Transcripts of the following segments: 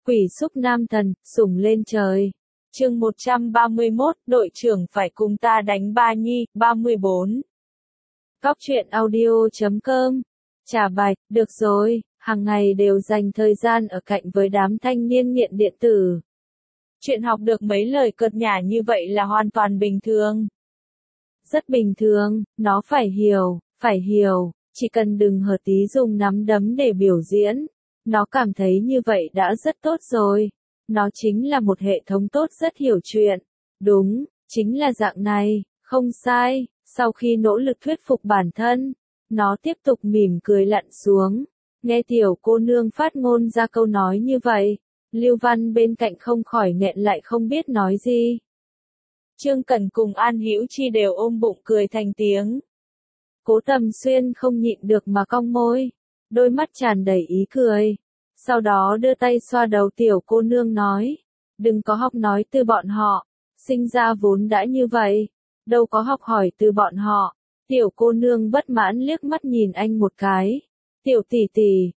Quỷ xúc nam thần, sủng lên trời. Chương 131, đội trưởng phải cùng ta đánh Ba Nhi, 34. Góc truyện audio.com. Trả bài, được rồi, hàng ngày đều dành thời gian ở cạnh với đám thanh niên nghiện điện tử. Chuyện học được mấy lời cợt nhả như vậy là hoàn toàn bình thường. Rất bình thường, nó phải hiểu, chỉ cần đừng hở tí dùng nắm đấm để biểu diễn. Nó cảm thấy như vậy đã rất tốt rồi. Nó chính là một hệ thống tốt rất hiểu chuyện. Đúng, chính là dạng này, không sai. Sau khi nỗ lực thuyết phục bản thân, nó tiếp tục mỉm cười lặn xuống. Nghe tiểu cô nương phát ngôn ra câu nói như vậy, Lưu Văn bên cạnh không khỏi nghẹn lại không biết nói gì. Trương Cẩn cùng An Hữu Chi đều ôm bụng cười thành tiếng. Cố Tầm Xuyên không nhịn được mà cong môi, đôi mắt tràn đầy ý cười. Sau đó đưa tay xoa đầu tiểu cô nương nói, đừng có học nói từ bọn họ, sinh ra vốn đã như vậy, đâu có học hỏi từ bọn họ. Tiểu cô nương bất mãn liếc mắt nhìn anh một cái. Tiểu tỷ tỷ,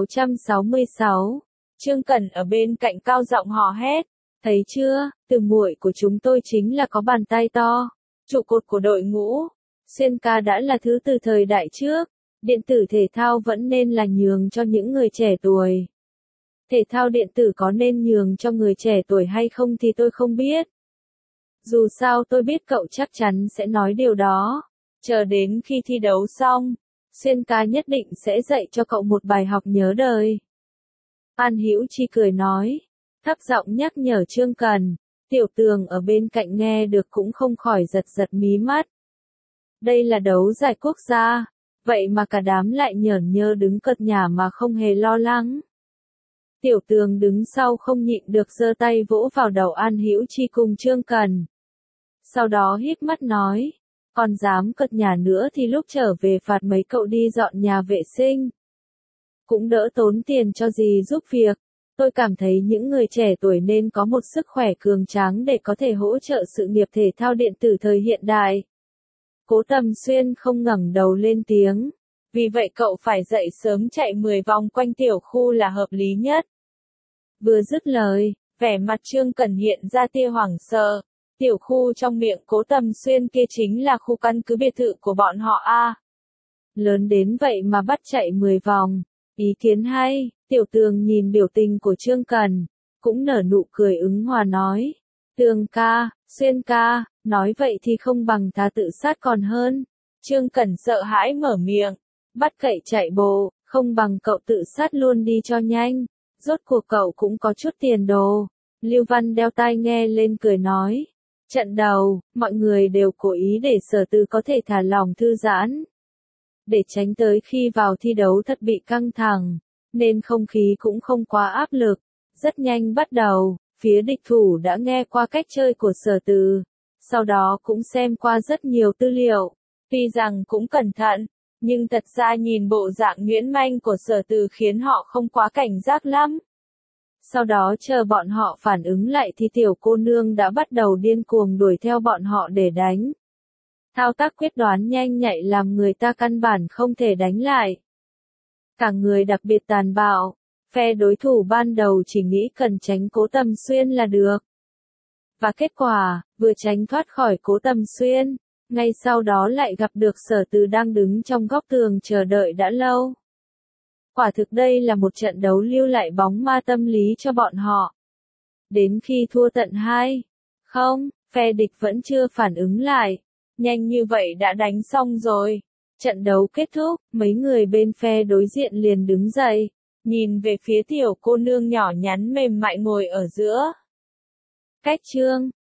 666. Trương Cẩn ở bên cạnh cao giọng hò hét, thấy chưa, từ muội của chúng tôi chính là có bàn tay to, trụ cột của đội ngũ. Xuyên ca đã là thứ từ thời đại trước, điện tử thể thao vẫn nên là nhường cho những người trẻ tuổi. Thể thao điện tử có nên nhường cho người trẻ tuổi hay không thì tôi không biết. Dù sao tôi biết cậu chắc chắn sẽ nói điều đó. Chờ đến khi thi đấu xong, Xuyên ca nhất định sẽ dạy cho cậu một bài học nhớ đời. An Hữu Chi cười nói, thấp giọng nhắc nhở Trương Cần. Tiểu Tường ở bên cạnh nghe được cũng không khỏi giật giật mí mắt. Đây là đấu giải quốc gia, vậy mà cả đám lại nhởn nhơ đứng cợt nhả mà không hề lo lắng. Tiểu Tường đứng sau không nhịn được giơ tay vỗ vào đầu An Hữu Chi cùng Trương Cần. Sau đó híp mắt nói, còn dám cợt nhả nữa thì lúc trở về phạt mấy cậu đi dọn nhà vệ sinh. Cũng đỡ tốn tiền cho gì giúp việc. Tôi cảm thấy những người trẻ tuổi nên có một sức khỏe cường tráng để có thể hỗ trợ sự nghiệp thể thao điện tử thời hiện đại. Cố Tầm Xuyên không ngẩng đầu lên tiếng. Vì vậy cậu phải dậy sớm chạy 10 vòng quanh tiểu khu là hợp lý nhất. Vừa dứt lời, vẻ mặt Trương Cẩn hiện ra tia hoảng sợ. Tiểu khu trong miệng Cố Tầm Xuyên kia chính là khu căn cứ biệt thự của bọn họ a. Lớn đến vậy mà bắt chạy 10 vòng. Ý kiến hay. Tiểu Tường nhìn biểu tình của Trương Cẩn, cũng nở nụ cười ứng hòa nói. Tường ca, Xuyên ca, nói vậy thì không bằng ta tự sát còn hơn. Trương Cẩn sợ hãi mở miệng, bắt cậy chạy bộ, không bằng cậu tự sát luôn đi cho nhanh. Rốt cuộc cậu cũng có chút tiền đồ. Lưu Văn đeo tai nghe lên cười nói. Trận đầu, mọi người đều cố ý để Sở Từ có thể thả lỏng thư giãn. Để tránh tới khi vào thi đấu thật bị căng thẳng, nên không khí cũng không quá áp lực. Rất nhanh bắt đầu, phía địch thủ đã nghe qua cách chơi của Sở Từ, sau đó cũng xem qua rất nhiều tư liệu. Tuy rằng cũng cẩn thận, nhưng thật ra nhìn bộ dạng nhuyễn manh của Sở Từ khiến họ không quá cảnh giác lắm. Sau đó chờ bọn họ phản ứng lại thì tiểu cô nương đã bắt đầu điên cuồng đuổi theo bọn họ để đánh. Thao tác quyết đoán nhanh nhạy làm người ta căn bản không thể đánh lại. Cả người đặc biệt tàn bạo, phe đối thủ ban đầu chỉ nghĩ cần tránh Cố Tầm Xuyên là được. Và kết quả, vừa tránh thoát khỏi Cố Tầm Xuyên, ngay sau đó lại gặp được Sở Từ đang đứng trong góc tường chờ đợi đã lâu. Quả thực đây là một trận đấu lưu lại bóng ma tâm lý cho bọn họ. Đến khi thua tận 2-0, phe địch vẫn chưa phản ứng lại. Nhanh như vậy đã đánh xong rồi. Trận đấu kết thúc, mấy người bên phe đối diện liền đứng dậy, nhìn về phía tiểu cô nương nhỏ nhắn mềm mại ngồi ở giữa. Cách Trương